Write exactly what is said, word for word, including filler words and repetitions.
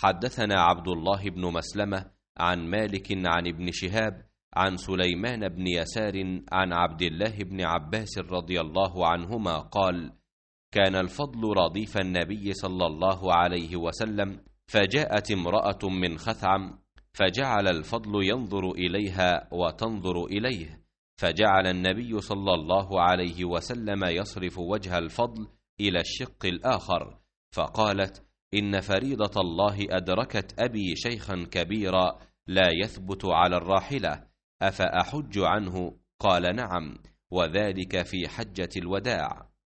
حدثنا عبد الله بن مسلمة عن مالك عن ابن شهاب عن سليمان بن يسار عن عبد الله بن عباس رضي الله عنهما قال: كان الفضل رديف النبي صلى الله عليه وسلم، فجاءت امرأة من خثعم، فجعل الفضل ينظر إليها وتنظر إليه، فجعل النبي صلى الله عليه وسلم يصرف وجه الفضل إلى الشق الآخر، فقالت: إن فريضة الله أدركت أبي شيخا كبيرا لا يثبت على الراحلة، أفأحج عنه؟ قال: نعم، وذلك في حجة الوداع.